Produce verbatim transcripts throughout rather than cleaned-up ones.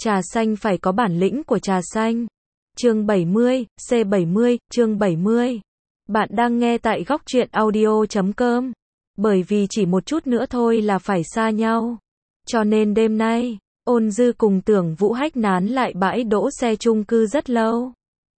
Trà xanh phải có bản lĩnh của trà xanh. Chương bảy mươi, C bảy mươi, chương bảy mươi. Bạn đang nghe tại góc truyện audio chấm com. Bởi vì chỉ một chút nữa thôi là phải xa nhau. Cho nên đêm nay, Ôn Dư cùng Tưởng Vũ Hách nán lại bãi đỗ xe chung cư rất lâu.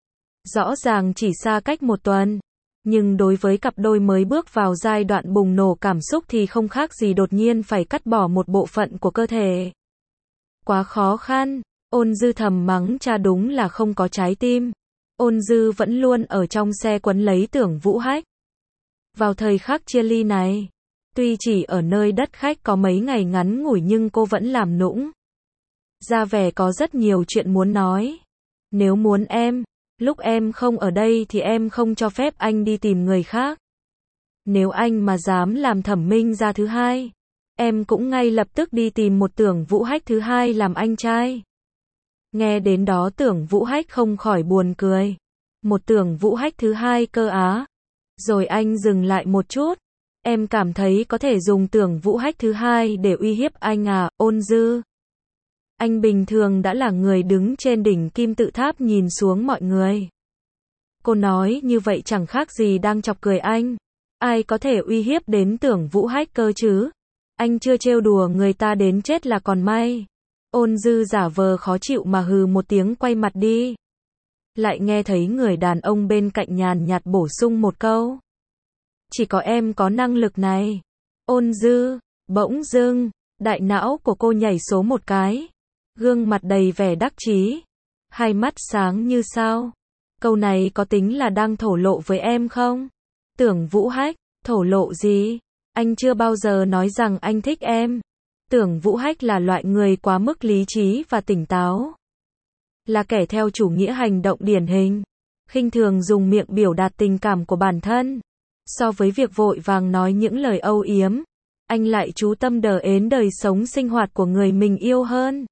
Rõ ràng chỉ xa cách một tuần. Nhưng đối với cặp đôi mới bước vào giai đoạn bùng nổ cảm xúc thì không khác gì đột nhiên phải cắt bỏ một bộ phận của cơ thể. Quá khó khăn, Ôn Dư thầm mắng cha đúng là không có trái tim. Ôn Dư vẫn luôn ở trong xe quấn lấy Tưởng Vũ Hách. Vào thời khắc chia ly này, tuy chỉ ở nơi đất khách có mấy ngày ngắn ngủi nhưng cô vẫn làm nũng. Ra vẻ có rất nhiều chuyện muốn nói. Nếu muốn em, lúc em không ở đây thì em không cho phép anh đi tìm người khác. Nếu anh mà dám làm Thẩm Minh Gia thứ hai, em cũng ngay lập tức đi tìm một Tưởng Vũ Hách thứ hai làm anh trai. Nghe đến đó Tưởng Vũ Hách không khỏi buồn cười. Một Tưởng Vũ Hách thứ hai cơ á. Rồi anh dừng lại một chút. Em cảm thấy có thể dùng Tưởng Vũ Hách thứ hai để uy hiếp anh à, Ôn Dư. Anh bình thường đã là người đứng trên đỉnh kim tự tháp nhìn xuống mọi người. Cô nói như vậy chẳng khác gì đang chọc cười anh. Ai có thể uy hiếp đến Tưởng Vũ Hách cơ chứ? Anh chưa trêu đùa người ta đến chết là còn may. Ôn Dư giả vờ khó chịu mà hừ một tiếng quay mặt đi. Lại nghe thấy người đàn ông bên cạnh nhàn nhạt bổ sung một câu. Chỉ có em có năng lực này. Ôn Dư, bỗng dưng, đại não của cô nhảy số một cái. Gương mặt đầy vẻ đắc chí. Hai mắt sáng như sao. Câu này có tính là đang thổ lộ với em không? Tưởng Vũ Hách, thổ lộ gì? Anh chưa bao giờ nói rằng anh thích em. Tưởng Vũ Hách là loại người quá mức lý trí và tỉnh táo. Là kẻ theo chủ nghĩa hành động điển hình. Khinh thường dùng miệng biểu đạt tình cảm của bản thân. So với việc vội vàng nói những lời âu yếm, anh lại chú tâm đờ ến đời sống sinh hoạt của người mình yêu hơn.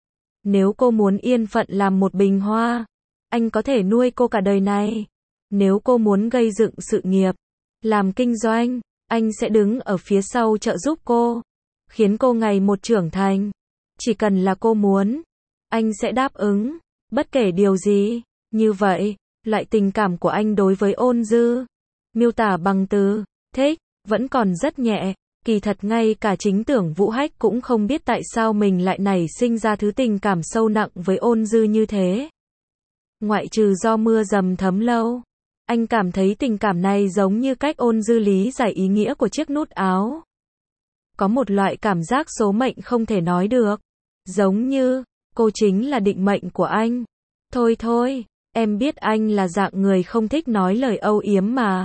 Nếu cô muốn yên phận làm một bình hoa, anh có thể nuôi cô cả đời này. Nếu cô muốn gây dựng sự nghiệp, làm kinh doanh, anh sẽ đứng ở phía sau trợ giúp cô, khiến cô ngày một trưởng thành. Chỉ cần là cô muốn, anh sẽ đáp ứng, bất kể điều gì. Như vậy, loại tình cảm của anh đối với Ôn Dư, miêu tả bằng từ thích, vẫn còn rất nhẹ. Kỳ thật ngay cả chính Tưởng Vũ Hách cũng không biết tại sao mình lại nảy sinh ra thứ tình cảm sâu nặng với Ôn Dư như thế. Ngoại trừ do mưa dầm thấm lâu, anh cảm thấy tình cảm này giống như cách Ôn Dư lý giải ý nghĩa của chiếc nút áo. Có một loại cảm giác số mệnh không thể nói được. Giống như, cô chính là định mệnh của anh. Thôi thôi, em biết anh là dạng người không thích nói lời âu yếm mà.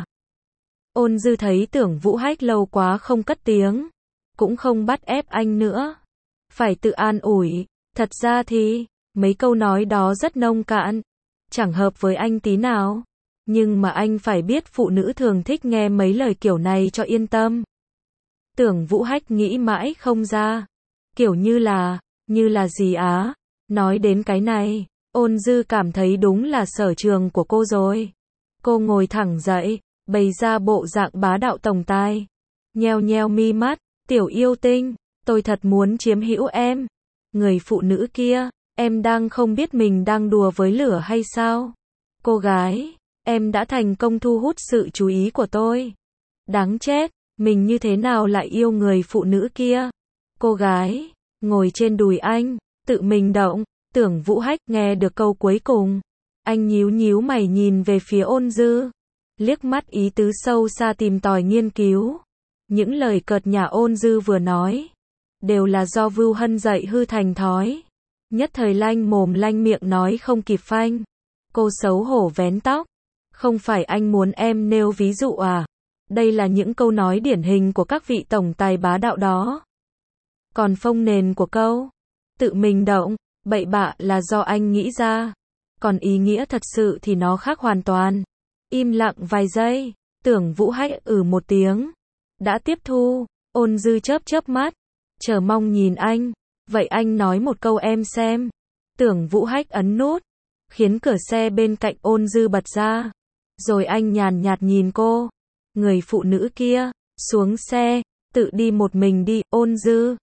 Ôn Dư thấy Tưởng Vũ Hách lâu quá không cất tiếng. Cũng không bắt ép anh nữa. Phải tự an ủi. Thật ra thì, mấy câu nói đó rất nông cạn. Chẳng hợp với anh tí nào. Nhưng mà anh phải biết phụ nữ thường thích nghe mấy lời kiểu này cho yên tâm. Tưởng Vũ Hách nghĩ mãi không ra. Kiểu như là, như là gì á? Nói đến cái này, Ôn Dư cảm thấy đúng là sở trường của cô rồi. Cô ngồi thẳng dậy, bày ra bộ dạng bá đạo tổng tài. Nheo nheo mi mắt, tiểu yêu tinh, tôi thật muốn chiếm hữu em. Người phụ nữ kia, em đang không biết mình đang đùa với lửa hay sao? Cô gái, em đã thành công thu hút sự chú ý của tôi. Đáng chết, mình như thế nào lại yêu người phụ nữ kia? Cô gái, ngồi trên đùi anh, tự mình động. Tưởng Vũ Hách nghe được câu cuối cùng. Anh nhíu nhíu mày nhìn về phía Ôn Dư. Liếc mắt ý tứ sâu xa tìm tòi nghiên cứu. Những lời cợt nhả Ôn Dư vừa nói, đều là do Vưu Hân dạy hư thành thói. Nhất thời lanh mồm lanh miệng nói không kịp phanh. Cô xấu hổ vén tóc. Không phải anh muốn em nêu ví dụ à? Đây là những câu nói điển hình của các vị tổng tài bá đạo đó. Còn phông nền của câu tự mình động, bậy bạ là do anh nghĩ ra. Còn ý nghĩa thật sự thì nó khác hoàn toàn. Im lặng vài giây, Tưởng Vũ Hách ử một tiếng. Đã tiếp thu. Ôn Dư chớp chớp mắt, chờ mong nhìn anh. Vậy anh nói một câu em xem. Tưởng Vũ Hách ấn nút, khiến cửa xe bên cạnh Ôn Dư bật ra. Rồi anh nhàn nhạt nhìn cô. Người phụ nữ kia, xuống xe, tự đi một mình đi. Ôn Dư,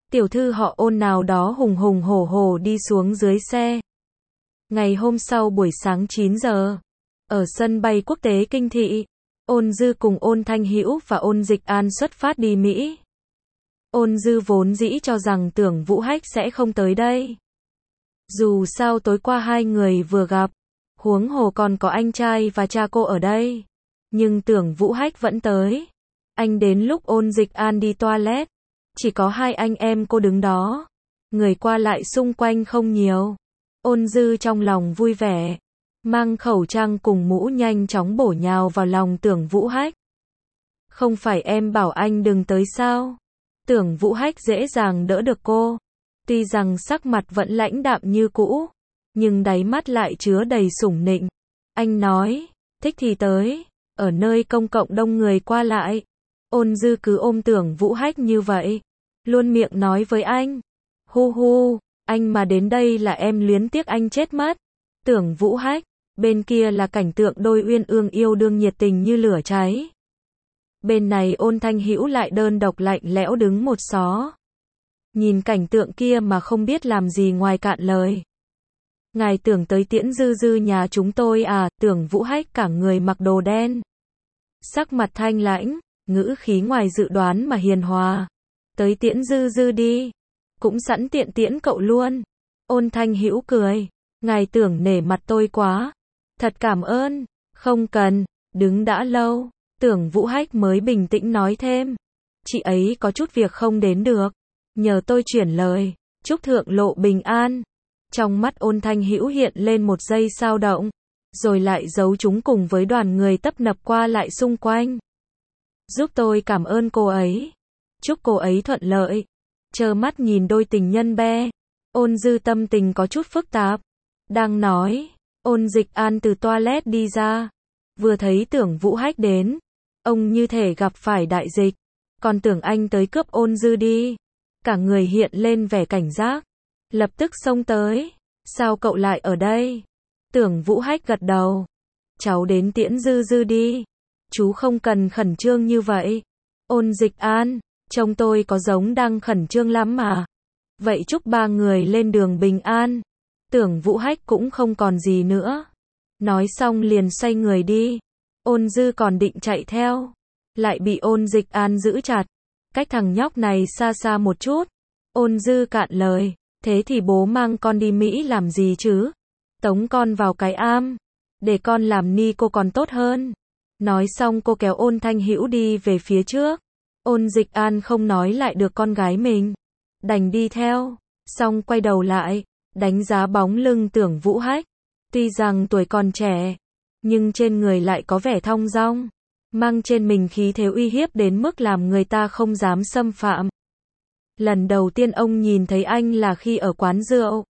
tiểu thư họ Ôn nào đó hùng hùng hổ hổ đi xuống dưới xe. Ngày hôm sau buổi sáng chín giờ, ở sân bay quốc tế Kinh Thị, Ôn Dư cùng Ôn Thanh Hữu và Ôn Dịch An xuất phát đi Mỹ. Ôn Dư vốn dĩ cho rằng Tưởng Vũ Hách sẽ không tới đây. Dù sao tối qua hai người vừa gặp, huống hồ còn có anh trai và cha cô ở đây. Nhưng Tưởng Vũ Hách vẫn tới. Anh đến lúc Ôn Dịch An đi toilet, chỉ có hai anh em cô đứng đó. Người qua lại xung quanh không nhiều. Ôn Dư trong lòng vui vẻ, mang khẩu trang cùng mũ nhanh chóng bổ nhào vào lòng Tưởng Vũ Hách. Không phải em bảo anh đừng tới sao? Tưởng Vũ Hách dễ dàng đỡ được cô. Tuy rằng sắc mặt vẫn lãnh đạm như cũ, nhưng đáy mắt lại chứa đầy sủng nịnh. Anh nói, thích thì tới, ở nơi công cộng đông người qua lại. Ôn Dư cứ ôm Tưởng Vũ Hách như vậy, luôn miệng nói với anh, hu hu, anh mà đến đây là em luyến tiếc anh chết mất. Tưởng Vũ Hách, bên kia là cảnh tượng đôi uyên ương yêu đương nhiệt tình như lửa cháy. Bên này Ôn Thanh Hữu lại đơn độc lạnh lẽo đứng một xó. Nhìn cảnh tượng kia mà không biết làm gì ngoài cạn lời. Ngài tưởng tới tiễn Dư Dư nhà chúng tôi à? Tưởng Vũ Hách cả người mặc đồ đen, sắc mặt thanh lãnh, ngữ khí ngoài dự đoán mà hiền hòa. Tới tiễn Dư Dư đi, cũng sẵn tiện tiễn cậu luôn. Ôn Thanh Hữu cười, ngài tưởng nể mặt tôi quá, thật cảm ơn. Không cần, đứng đã lâu. Tưởng Vũ Hách mới bình tĩnh nói thêm, chị ấy có chút việc không đến được, nhờ tôi chuyển lời, chúc thượng lộ bình an. Trong mắt Ôn Thanh Hữu hiện lên một giây dao động, rồi lại giấu chúng cùng với đoàn người tấp nập qua lại xung quanh. Giúp tôi cảm ơn cô ấy, chúc cô ấy thuận lợi. Trơ mắt nhìn đôi tình nhân be, Ôn Dư tâm tình có chút phức tạp. Đang nói, Ôn Dịch An từ toilet đi ra, vừa thấy Tưởng Vũ Hách đến, ông như thể gặp phải đại dịch, còn tưởng anh tới cướp Ôn Dư đi. Cả người hiện lên vẻ cảnh giác, lập tức xông tới. Sao cậu lại ở đây? Tưởng Vũ Hách gật đầu. Cháu đến tiễn Dư Dư đi. Chú không cần khẩn trương như vậy. Ôn Dịch An, trông tôi có giống đang khẩn trương lắm mà. Vậy chúc ba người lên đường bình an. Tưởng Vũ Hách cũng không còn gì nữa. Nói xong liền xoay người đi. Ôn Dư còn định chạy theo, lại bị Ôn Dịch An giữ chặt. Cách thằng nhóc này xa xa một chút. Ôn Dư cạn lời, thế thì bố mang con đi Mỹ làm gì chứ? Tống con vào cái am, để con làm ni cô còn tốt hơn. Nói xong cô kéo Ôn Thanh Hữu đi về phía trước. Ôn Dịch An không nói lại được con gái mình, đành đi theo, xong quay đầu lại, đánh giá bóng lưng Tưởng Vũ Hách. Tuy rằng tuổi còn trẻ, nhưng trên người lại có vẻ thong dong, mang trên mình khí thế uy hiếp đến mức làm người ta không dám xâm phạm. Lần đầu tiên ông nhìn thấy anh là khi ở quán rượu.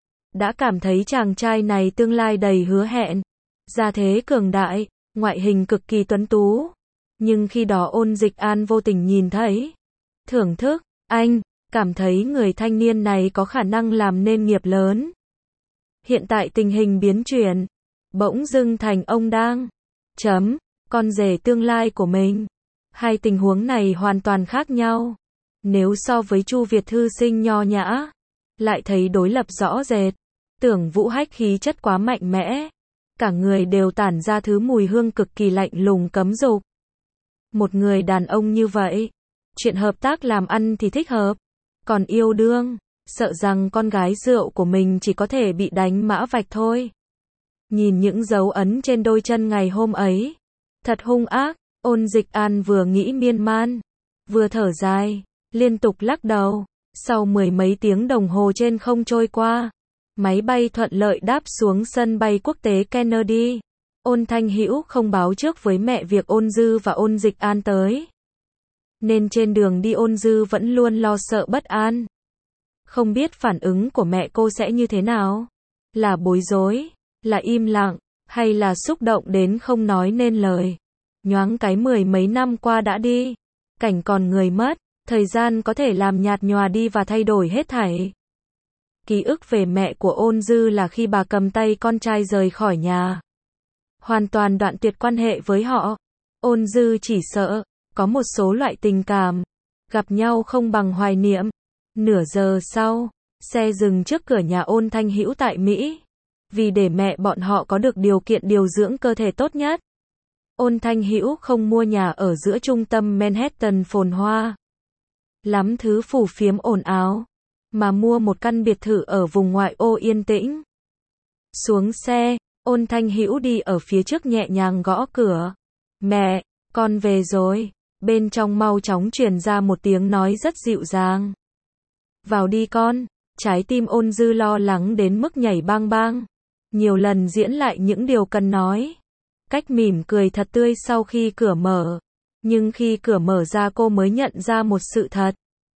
Đã cảm thấy chàng trai này tương lai đầy hứa hẹn, gia thế cường đại, ngoại hình cực kỳ tuấn tú. Nhưng khi đó Ôn Dịch An vô tình nhìn thấy, thưởng thức, anh, cảm thấy người thanh niên này có khả năng làm nên nghiệp lớn. Hiện tại tình hình biến chuyển, bỗng dưng thành ông đang chấm con rể tương lai của mình. Hai tình huống này hoàn toàn khác nhau. Nếu so với Chu Việt thư sinh nho nhã, lại thấy đối lập rõ rệt. Tưởng Vũ Hách khí chất quá mạnh mẽ, cả người đều tản ra thứ mùi hương cực kỳ lạnh lùng cấm dục. Một người đàn ông như vậy, chuyện hợp tác làm ăn thì thích hợp, còn yêu đương, sợ rằng con gái rượu của mình chỉ có thể bị đánh mã vạch thôi. Nhìn những dấu ấn trên đôi chân ngày hôm ấy, thật hung ác. Ôn Dịch An vừa nghĩ miên man, vừa thở dài, liên tục lắc đầu. Sau mười mấy tiếng đồng hồ trên không trôi qua, máy bay thuận lợi đáp xuống sân bay quốc tế Kennedy. Ôn Thanh Hữu không báo trước với mẹ việc Ôn Dư và Ôn Dịch An tới, nên trên đường đi Ôn Dư vẫn luôn lo sợ bất an. Không biết phản ứng của mẹ cô sẽ như thế nào? Là bối rối, là im lặng, hay là xúc động đến không nói nên lời? Nhoáng cái mười mấy năm qua đã đi, cảnh còn người mất, thời gian có thể làm nhạt nhòa đi và thay đổi hết thảy. Ký ức về mẹ của Ôn Dư là khi bà cầm tay con trai rời khỏi nhà, hoàn toàn đoạn tuyệt quan hệ với họ. Ôn Dư chỉ sợ, có một số loại tình cảm, gặp nhau không bằng hoài niệm. Nửa giờ sau, xe dừng trước cửa nhà Ôn Thanh Hữu tại Mỹ. Vì để mẹ bọn họ có được điều kiện điều dưỡng cơ thể tốt nhất, Ôn Thanh Hữu không mua nhà ở giữa trung tâm Manhattan phồn hoa lắm thứ phù phiếm ồn ào, mà mua một căn biệt thự ở vùng ngoại ô yên tĩnh. Xuống xe, Ôn Thanh Hữu đi ở phía trước nhẹ nhàng gõ cửa. Mẹ, con về rồi. Bên trong mau chóng truyền ra một tiếng nói rất dịu dàng. Vào đi con. Trái tim Ôn Dư lo lắng đến mức nhảy bang bang. Nhiều lần diễn lại những điều cần nói. Cách mỉm cười thật tươi sau khi cửa mở. Nhưng khi cửa mở ra cô mới nhận ra một sự thật.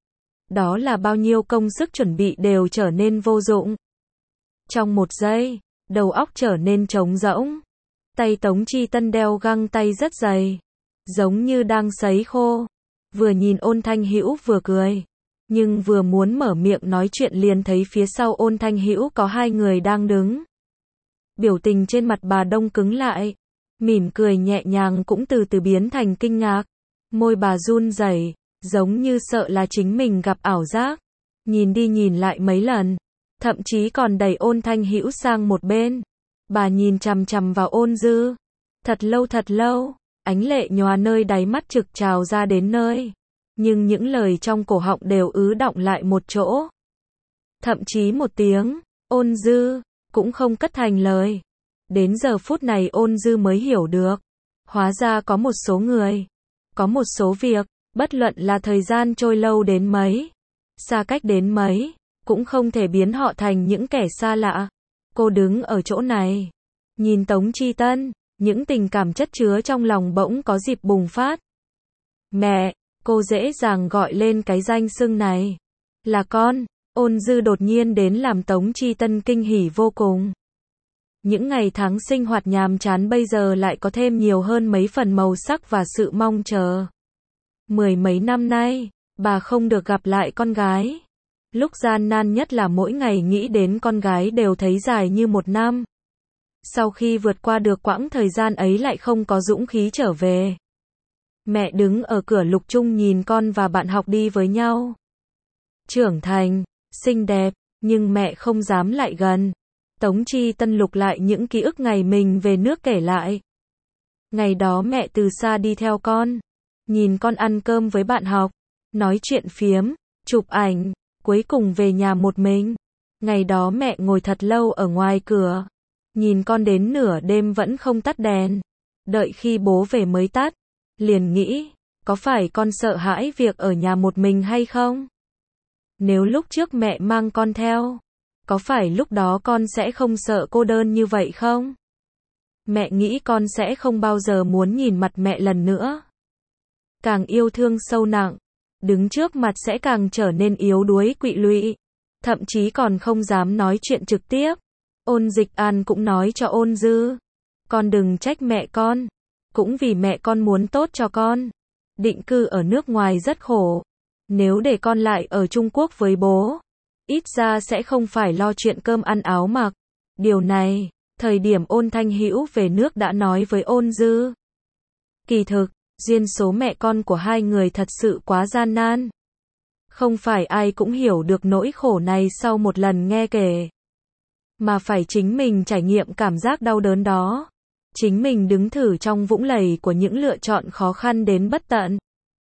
Đó là bao nhiêu công sức chuẩn bị đều trở nên vô dụng. Trong một giây, đầu óc trở nên trống rỗng. Tay Tống Chi Tân đeo găng tay rất dày, giống như đang sấy khô. Vừa nhìn Ôn Thanh Hữu vừa cười, nhưng vừa muốn mở miệng nói chuyện liền thấy phía sau Ôn Thanh Hữu có hai người đang đứng. Biểu tình trên mặt bà đông cứng lại, mỉm cười nhẹ nhàng cũng từ từ biến thành kinh ngạc. Môi bà run rẩy, giống như sợ là chính mình gặp ảo giác. Nhìn đi nhìn lại mấy lần, thậm chí còn đẩy Ôn Thanh Hữu sang một bên. Bà nhìn chằm chằm vào Ôn Dư. Thật lâu thật lâu, ánh lệ nhòa nơi đáy mắt trực trào ra đến nơi. Nhưng những lời trong cổ họng đều ứ đọng lại một chỗ. Thậm chí một tiếng, Ôn Dư, cũng không cất thành lời. Đến giờ phút này Ôn Dư mới hiểu được. Hóa ra có một số người, có một số việc, bất luận là thời gian trôi lâu đến mấy, xa cách đến mấy, cũng không thể biến họ thành những kẻ xa lạ. Cô đứng ở chỗ này, nhìn Tống Chi Tân, những tình cảm chất chứa trong lòng bỗng có dịp bùng phát. Mẹ, cô dễ dàng gọi lên cái danh xưng này. Là con. Ôn Dư đột nhiên đến làm Tống Chi Tân kinh hỉ vô cùng. Những ngày tháng sinh hoạt nhàm chán bây giờ lại có thêm nhiều hơn mấy phần màu sắc và sự mong chờ. Mười mấy năm nay, bà không được gặp lại con gái. Lúc gian nan nhất là mỗi ngày nghĩ đến con gái đều thấy dài như một năm. Sau khi vượt qua được quãng thời gian ấy lại không có dũng khí trở về. Mẹ đứng ở cửa lục trung nhìn con và bạn học đi với nhau. Trưởng thành, xinh đẹp, nhưng mẹ không dám lại gần. Tống Chi Tân lục lại những ký ức ngày mình về nước kể lại. Ngày đó mẹ từ xa đi theo con, nhìn con ăn cơm với bạn học, nói chuyện phiếm, chụp ảnh, cuối cùng về nhà một mình. Ngày đó mẹ ngồi thật lâu ở ngoài cửa, nhìn con đến nửa đêm vẫn không tắt đèn, đợi khi bố về mới tắt. Liền nghĩ, có phải con sợ hãi việc ở nhà một mình hay không? Nếu lúc trước mẹ mang con theo, có phải lúc đó con sẽ không sợ cô đơn như vậy không? Mẹ nghĩ con sẽ không bao giờ muốn nhìn mặt mẹ lần nữa. Càng yêu thương sâu nặng, đứng trước mặt sẽ càng trở nên yếu đuối quỵ lụy, thậm chí còn không dám nói chuyện trực tiếp. Ôn Dịch An cũng nói cho Ôn Dư, con đừng trách mẹ con, cũng vì mẹ con muốn tốt cho con. Định cư ở nước ngoài rất khổ, nếu để con lại ở Trung Quốc với bố, ít ra sẽ không phải lo chuyện cơm ăn áo mặc. Điều này, thời điểm Ôn Thanh Hữu về nước đã nói với Ôn Dư. Kỳ thực, duyên số mẹ con của hai người thật sự quá gian nan. Không phải ai cũng hiểu được nỗi khổ này sau một lần nghe kể, mà phải chính mình trải nghiệm cảm giác đau đớn đó. Chính mình đứng thử trong vũng lầy của những lựa chọn khó khăn đến bất tận.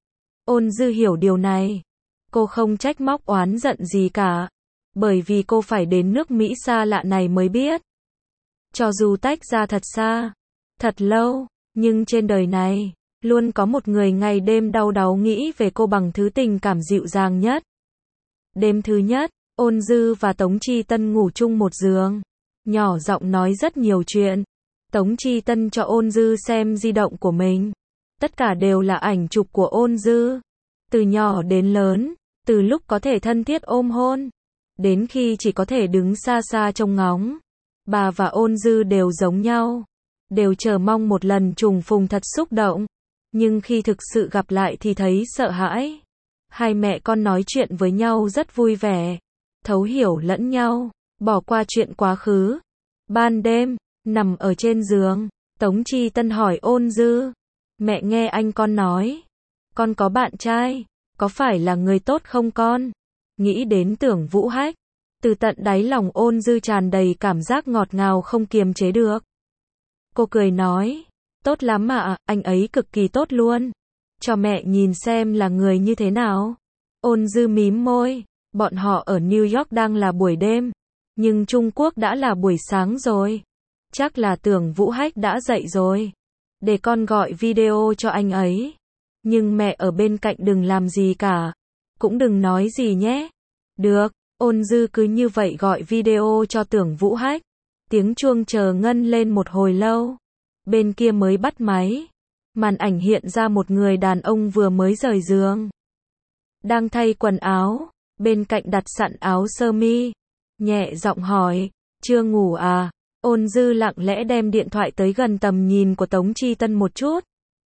Ôn Dư hiểu điều này. Cô không trách móc oán giận gì cả, bởi vì cô phải đến nước Mỹ xa lạ này mới biết. Cho dù tách ra thật xa, thật lâu, nhưng trên đời này, luôn có một người ngày đêm đau đáu nghĩ về cô bằng thứ tình cảm dịu dàng nhất. Đêm thứ nhất, Ôn Dư và Tống Chi Tân ngủ chung một giường, nhỏ giọng nói rất nhiều chuyện. Tống Chi Tân cho Ôn Dư xem di động của mình. Tất cả đều là ảnh chụp của Ôn Dư. Từ nhỏ đến lớn, từ lúc có thể thân thiết ôm hôn, đến khi chỉ có thể đứng xa xa trông ngóng. Bà và Ôn Dư đều giống nhau, đều chờ mong một lần trùng phùng thật xúc động. Nhưng khi thực sự gặp lại thì thấy sợ hãi. Hai mẹ con nói chuyện với nhau rất vui vẻ, thấu hiểu lẫn nhau, bỏ qua chuyện quá khứ. Ban đêm, nằm ở trên giường, Tống Chi Tân hỏi Ôn Dư, mẹ nghe anh con nói, con có bạn trai, có phải là người tốt không con? Nghĩ đến Tưởng Vũ Hách, từ tận đáy lòng Ôn Dư tràn đầy cảm giác ngọt ngào không kiềm chế được. Cô cười nói, tốt lắm ạ, anh ấy cực kỳ tốt luôn. Cho mẹ nhìn xem là người như thế nào. Ôn Dư mím môi, bọn họ ở New York đang là buổi đêm, nhưng Trung Quốc đã là buổi sáng rồi. Chắc là Tưởng Vũ Hách đã dậy rồi. Để con gọi video cho anh ấy. Nhưng mẹ ở bên cạnh đừng làm gì cả. Cũng đừng nói gì nhé. Được, Ôn Dư cứ như vậy gọi video cho Tưởng Vũ Hách. Tiếng chuông chờ ngân lên một hồi lâu. Bên kia mới bắt máy. Màn ảnh hiện ra một người đàn ông vừa mới rời giường. Đang thay quần áo. Bên cạnh đặt sẵn áo sơ mi. Nhẹ giọng hỏi, chưa ngủ à? Ôn Dư lặng lẽ đem điện thoại tới gần tầm nhìn của Tống Chi Tân một chút.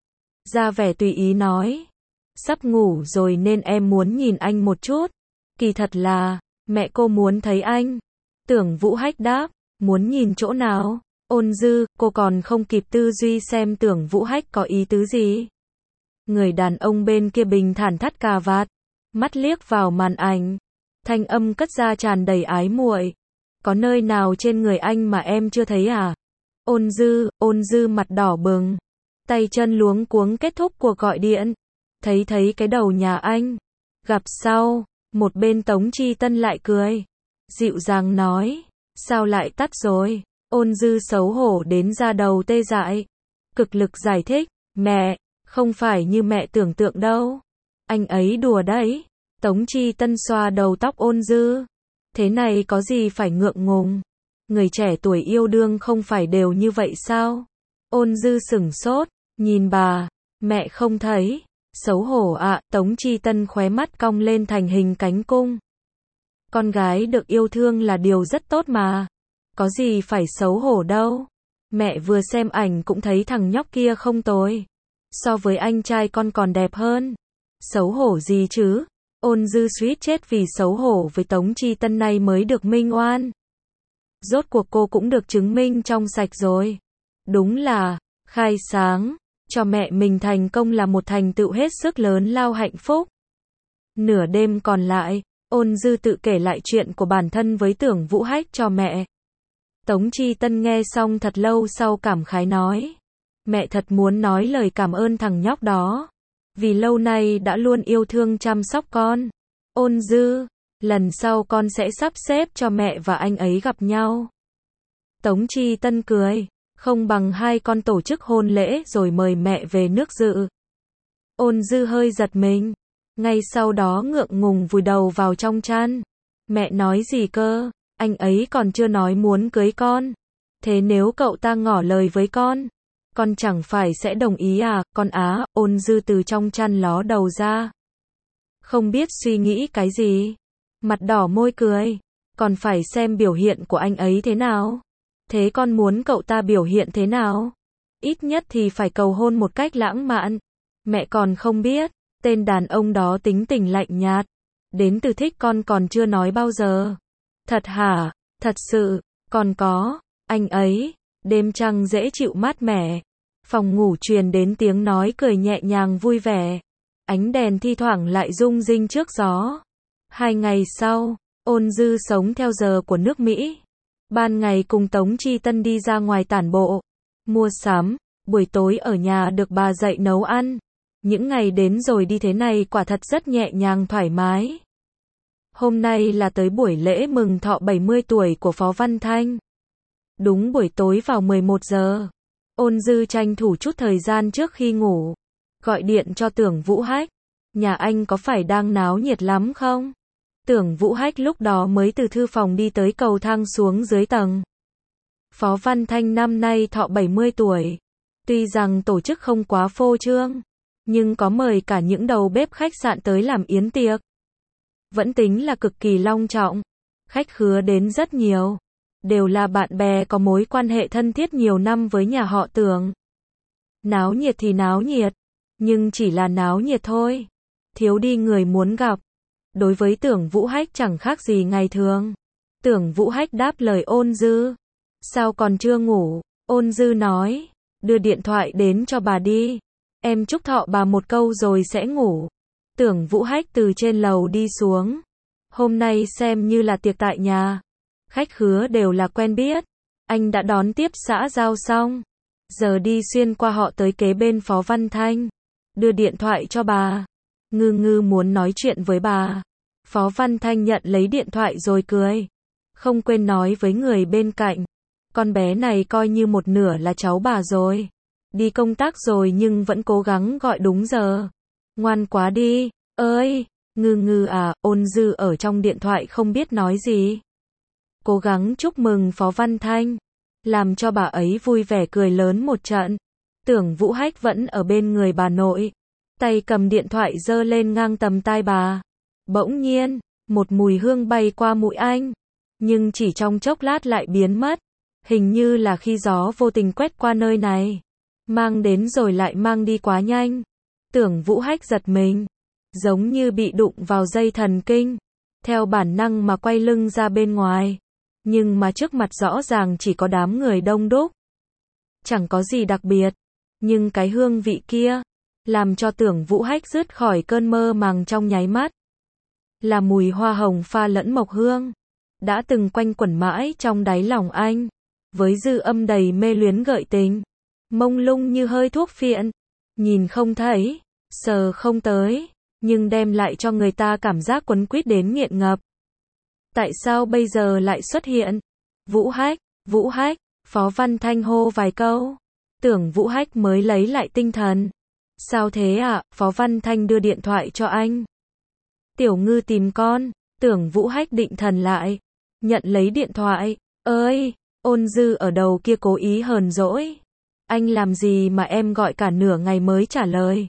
Ra vẻ tùy ý nói, sắp ngủ rồi nên em muốn nhìn anh một chút. Kỳ thật là, mẹ cô muốn thấy anh. Tưởng Vũ Hách đáp, muốn nhìn chỗ nào? Ôn Dư, cô còn không kịp tư duy xem Tưởng Vũ Hách có ý tứ gì. Người đàn ông bên kia bình thản thắt cà vạt, mắt liếc vào màn ảnh. Thanh âm cất ra tràn đầy ái muội. Có nơi nào trên người anh mà em chưa thấy à? Ôn Dư, Ôn Dư mặt đỏ bừng. Tay chân luống cuống kết thúc cuộc gọi điện. Thấy thấy cái đầu nhà anh. Gặp sau, một bên Tống Chi Tân lại cười. Dịu dàng nói, sao lại tắt rồi? Ôn Dư xấu hổ đến da đầu tê dại. Cực lực giải thích, mẹ, không phải như mẹ tưởng tượng đâu. Anh ấy đùa đấy. Tống Chi Tân xoa đầu tóc Ôn Dư. Thế này có gì phải ngượng ngùng? Người trẻ tuổi yêu đương không phải đều như vậy sao? Ôn Dư sửng sốt, nhìn bà, mẹ không thấy. Xấu hổ ạ, à, Tống Chi Tân khóe mắt cong lên thành hình cánh cung. Con gái được yêu thương là điều rất tốt mà. Có gì phải xấu hổ đâu. Mẹ vừa xem ảnh cũng thấy thằng nhóc kia không tồi. So với anh trai con còn đẹp hơn. Xấu hổ gì chứ? Ôn Dư suýt chết vì xấu hổ với Tống Chi Tân này mới được minh oan. Rốt cuộc cô cũng được chứng minh trong sạch rồi. Đúng là, khai sáng, cho mẹ mình thành công là một thành tựu hết sức lớn lao hạnh phúc. Nửa đêm còn lại, Ôn Dư tự kể lại chuyện của bản thân với Tưởng Vũ Hách cho mẹ. Tống Chi Tân nghe xong thật lâu sau cảm khái nói. Mẹ thật muốn nói lời cảm ơn thằng nhóc đó. Vì lâu nay đã luôn yêu thương chăm sóc con. Ôn Dư, lần sau con sẽ sắp xếp cho mẹ và anh ấy gặp nhau. Tống Chi Tân cười, không bằng hai con tổ chức hôn lễ rồi mời mẹ về nước dự. Ôn Dư hơi giật mình, ngay sau đó ngượng ngùng vùi đầu vào trong chăn. Mẹ nói gì cơ, anh ấy còn chưa nói muốn cưới con. Thế nếu cậu ta ngỏ lời với con, con chẳng phải sẽ đồng ý à? Con á, Ôn Dư từ trong chăn ló đầu ra. Không biết suy nghĩ cái gì. Mặt đỏ môi cười. Còn phải xem biểu hiện của anh ấy thế nào. Thế con muốn cậu ta biểu hiện thế nào? Ít nhất thì phải cầu hôn một cách lãng mạn. Mẹ còn không biết. Tên đàn ông đó tính tình lạnh nhạt. Đến từ thích con còn chưa nói bao giờ. Thật hả? Thật sự. Còn có. Anh ấy. Đêm trăng dễ chịu mát mẻ. Phòng ngủ truyền đến tiếng nói cười nhẹ nhàng vui vẻ. Ánh đèn thi thoảng lại rung rinh trước gió. Hai ngày sau, Ôn Dư sống theo giờ của nước Mỹ. Ban ngày cùng Tống Chi Tân đi ra ngoài tản bộ, mua sắm, buổi tối ở nhà được bà dạy nấu ăn. Những ngày đến rồi đi thế này quả thật rất nhẹ nhàng thoải mái. Hôm nay là tới buổi lễ mừng thọ bảy mươi tuổi của Phó Văn Thanh. Đúng buổi tối vào mười một giờ. Ôn Dư tranh thủ chút thời gian trước khi ngủ. Gọi điện cho Tưởng Vũ Hách. Nhà anh có phải đang náo nhiệt lắm không? Tưởng Vũ Hách lúc đó mới từ thư phòng đi tới cầu thang xuống dưới tầng. Phó Văn Thanh năm nay thọ bảy mươi tuổi. Tuy rằng tổ chức không quá phô trương, nhưng có mời cả những đầu bếp khách sạn tới làm yến tiệc. Vẫn tính là cực kỳ long trọng. Khách khứa đến rất nhiều. Đều là bạn bè có mối quan hệ thân thiết nhiều năm với nhà họ Tưởng. Náo nhiệt thì náo nhiệt, nhưng chỉ là náo nhiệt thôi. Thiếu đi người muốn gặp. Đối với Tưởng Vũ Hách chẳng khác gì ngày thường. Tưởng Vũ Hách đáp lời Ôn Dư. Sao còn chưa ngủ? Ôn Dư nói. Đưa điện thoại đến cho bà đi. Em chúc thọ bà một câu rồi sẽ ngủ. Tưởng Vũ Hách từ trên lầu đi xuống. Hôm nay xem như là tiệc tại nhà. Khách khứa đều là quen biết. Anh đã đón tiếp xã giao xong. Giờ đi xuyên qua họ tới kế bên Phó Văn Thanh. Đưa điện thoại cho bà. Ngư Ngư muốn nói chuyện với bà. Phó Văn Thanh nhận lấy điện thoại rồi cười. Không quên nói với người bên cạnh. Con bé này coi như một nửa là cháu bà rồi. Đi công tác rồi nhưng vẫn cố gắng gọi đúng giờ. Ngoan quá đi. Ơi, Ngư Ngư à, Ôn Dư ở trong điện thoại không biết nói gì. Cố gắng chúc mừng Phó Văn Thanh. Làm cho bà ấy vui vẻ cười lớn một trận. Tưởng Vũ Hách vẫn ở bên người bà nội. Tay cầm điện thoại giơ lên ngang tầm tai bà. Bỗng nhiên, một mùi hương bay qua mũi anh. Nhưng chỉ trong chốc lát lại biến mất. Hình như là khi gió vô tình quét qua nơi này. Mang đến rồi lại mang đi quá nhanh. Tưởng Vũ Hách giật mình. Giống như bị đụng vào dây thần kinh. Theo bản năng mà quay lưng ra bên ngoài. Nhưng mà trước mặt rõ ràng chỉ có đám người đông đúc. Chẳng có gì đặc biệt. Nhưng cái hương vị kia. Làm cho Tưởng Vũ Hách dứt khỏi cơn mơ màng trong nháy mắt. Là mùi hoa hồng pha lẫn mộc hương. Đã từng quanh quẩn mãi trong đáy lòng anh. Với dư âm đầy mê luyến gợi tình. Mông lung như hơi thuốc phiện. Nhìn không thấy. Sờ không tới. Nhưng đem lại cho người ta cảm giác quấn quýt đến nghiện ngập. Tại sao bây giờ lại xuất hiện? Vũ Hách, Vũ Hách, Phó Văn Thanh hô vài câu. Tưởng Vũ Hách mới lấy lại tinh thần. Sao thế ạ? À? Phó Văn Thanh đưa điện thoại cho anh. Tiểu Ngư tìm con. Tưởng Vũ Hách định thần lại. Nhận lấy điện thoại. Ơi, Ôn Dư ở đầu kia cố ý hờn dỗi. Anh làm gì mà em gọi cả nửa ngày mới trả lời?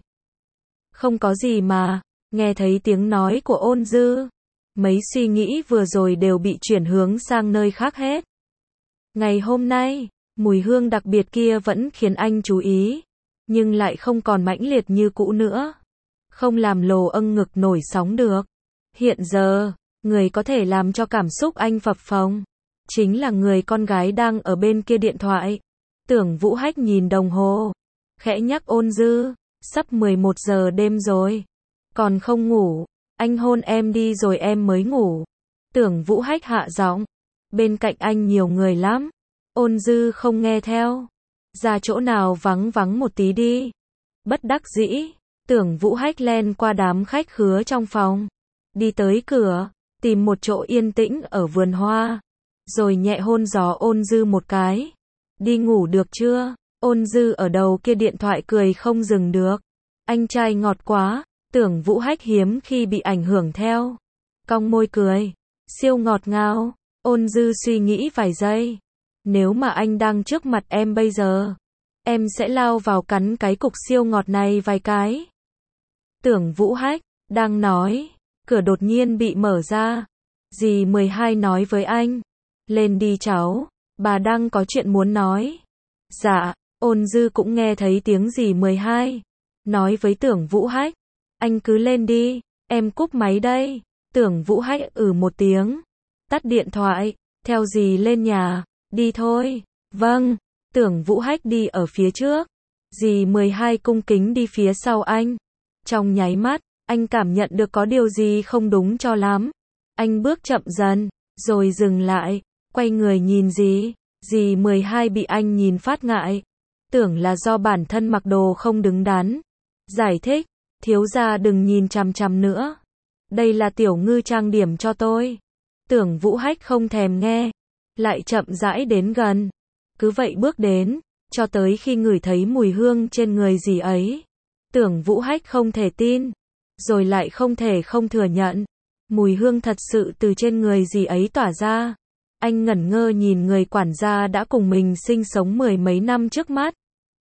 Không có gì mà. Nghe thấy tiếng nói của Ôn Dư. Mấy suy nghĩ vừa rồi đều bị chuyển hướng sang nơi khác hết. Ngày hôm nay, mùi hương đặc biệt kia vẫn khiến anh chú ý. Nhưng lại không còn mãnh liệt như cũ nữa. Không làm lồ âng ngực nổi sóng được. Hiện giờ, người có thể làm cho cảm xúc anh phập phồng. Chính là người con gái đang ở bên kia điện thoại. Tưởng Vũ Hách nhìn đồng hồ. Khẽ nhắc Ôn Dư. Sắp mười một giờ đêm rồi. Còn không ngủ. Anh hôn em đi rồi em mới ngủ. Tưởng Vũ Hách hạ giọng. Bên cạnh anh nhiều người lắm. Ôn Dư không nghe theo. Ra chỗ nào vắng vắng một tí đi. Bất đắc dĩ. Tưởng Vũ Hách len qua đám khách khứa trong phòng. Đi tới cửa. Tìm một chỗ yên tĩnh ở vườn hoa. Rồi nhẹ hôn gió Ôn Dư một cái. Đi ngủ được chưa? Ôn Dư ở đầu kia điện thoại cười không dừng được. Anh trai ngọt quá. Tưởng Vũ Hách hiếm khi bị ảnh hưởng theo. Cong môi cười. Siêu ngọt ngào. Ôn Dư suy nghĩ vài giây. Nếu mà anh đang trước mặt em bây giờ, em sẽ lao vào cắn cái cục siêu ngọt này vài cái. Tưởng Vũ Hách đang nói, cửa đột nhiên bị mở ra. Dì mười hai nói với anh. Lên đi cháu, bà đang có chuyện muốn nói. Dạ, Ôn Dư cũng nghe thấy tiếng dì mười hai. Nói với Tưởng Vũ Hách. Anh cứ lên đi, em cúp máy đây. Tưởng Vũ Hách ừ một tiếng. Tắt điện thoại, theo dì lên nhà. Đi thôi. Vâng. Tưởng Vũ Hách đi ở phía trước. Dì mười hai cung kính đi phía sau anh. Trong nháy mắt, anh cảm nhận được có điều gì không đúng cho lắm. Anh bước chậm dần, rồi dừng lại, quay người nhìn dì. Dì mười hai bị anh nhìn phát ngại. Tưởng là do bản thân mặc đồ không đứng đắn. Giải thích, thiếu gia đừng nhìn chằm chằm nữa. Đây là Tiểu Ngư trang điểm cho tôi. Tưởng Vũ Hách không thèm nghe. Lại chậm rãi đến gần. Cứ vậy bước đến, cho tới khi ngửi thấy mùi hương trên người dì ấy. Tưởng Vũ Hách không thể tin. Rồi lại không thể không thừa nhận. Mùi hương thật sự từ trên người dì ấy tỏa ra. Anh ngẩn ngơ nhìn người quản gia đã cùng mình sinh sống mười mấy năm trước mắt.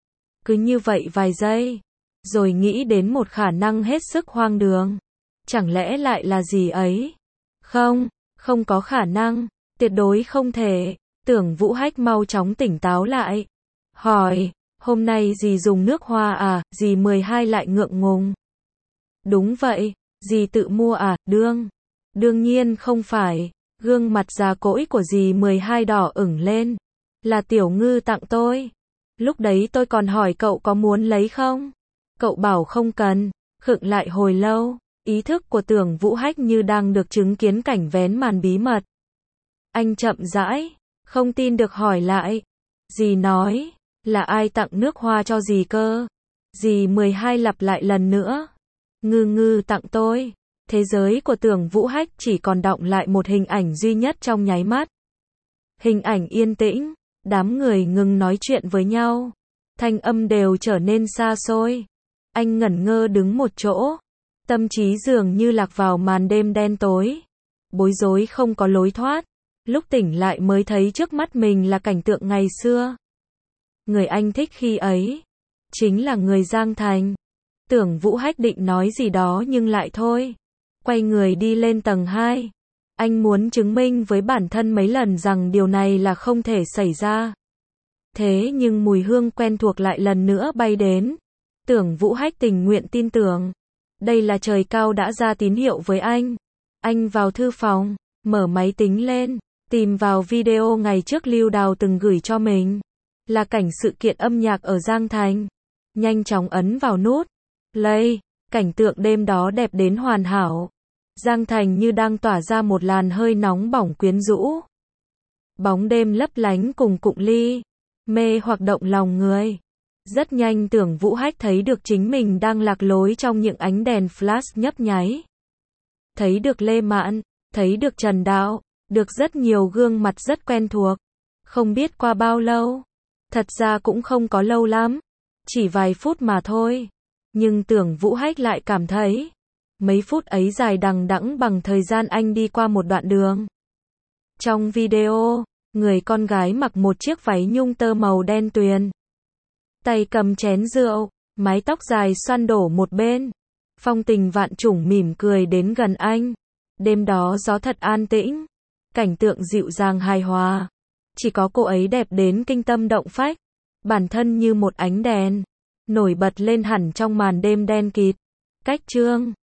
Cứ như vậy vài giây. Rồi nghĩ đến một khả năng hết sức hoang đường. Chẳng lẽ lại là dì ấy? Không, không có khả năng. Tuyệt đối không thể. Tưởng Vũ Hách mau chóng tỉnh táo lại. Hỏi, hôm nay dì dùng nước hoa à? Dì mười hai lại ngượng ngùng. Đúng vậy, dì tự mua à? Đương. Đương nhiên không phải. Gương mặt già cỗi của dì mười hai đỏ ửng lên. Là Tiểu Ngư tặng tôi. Lúc đấy tôi còn hỏi cậu có muốn lấy không? Cậu bảo không cần. Khựng lại hồi lâu. Ý thức của Tưởng Vũ Hách như đang được chứng kiến cảnh vén màn bí mật. Anh chậm rãi, không tin được hỏi lại. Dì nói, là ai tặng nước hoa cho dì cơ? Dì mười hai lặp lại lần nữa. Ngư ngư tặng tôi. Thế giới của Tưởng Vũ Hách chỉ còn đọng lại một hình ảnh duy nhất trong nháy mắt. Hình ảnh yên tĩnh, đám người ngừng nói chuyện với nhau. Thanh âm đều trở nên xa xôi. Anh ngẩn ngơ đứng một chỗ. Tâm trí dường như lạc vào màn đêm đen tối. Bối rối không có lối thoát. Lúc tỉnh lại mới thấy trước mắt mình là cảnh tượng ngày xưa. Người anh thích khi ấy chính là người Giang Thành. Tưởng Vũ Hách định nói gì đó nhưng lại thôi. Quay người đi lên tầng hai. Anh muốn chứng minh với bản thân mấy lần rằng điều này là không thể xảy ra. Thế nhưng mùi hương quen thuộc lại lần nữa bay đến. Tưởng Vũ Hách tình nguyện tin tưởng. Đây là trời cao đã ra tín hiệu với anh. Anh vào thư phòng, mở máy tính lên, tìm vào video ngày trước Lưu Đào từng gửi cho mình. Là cảnh sự kiện âm nhạc ở Giang Thành. Nhanh chóng ấn vào nút play. Cảnh tượng đêm đó đẹp đến hoàn hảo. Giang Thành như đang tỏa ra một làn hơi nóng bỏng quyến rũ. Bóng đêm lấp lánh cùng cụng ly, mê hoặc động lòng người. Rất nhanh Tưởng Vũ Hách thấy được chính mình đang lạc lối trong những ánh đèn flash nhấp nháy. Thấy được Lê Mạn, thấy được Trần Đạo, được rất nhiều gương mặt rất quen thuộc. Không biết qua bao lâu. Thật ra cũng không có lâu lắm. Chỉ vài phút mà thôi. Nhưng Tưởng Vũ Hách lại cảm thấy mấy phút ấy dài đằng đẵng bằng thời gian anh đi qua một đoạn đường. Trong video, người con gái mặc một chiếc váy nhung tơ màu đen tuyền. Tay cầm chén rượu, mái tóc dài xoăn đổ một bên. Phong tình vạn trùng mỉm cười đến gần anh. Đêm đó gió thật an tĩnh. Cảnh tượng dịu dàng hài hòa. Chỉ có cô ấy đẹp đến kinh tâm động phách. Bản thân như một ánh đèn. Nổi bật lên hẳn trong màn đêm đen kịt. Cách chương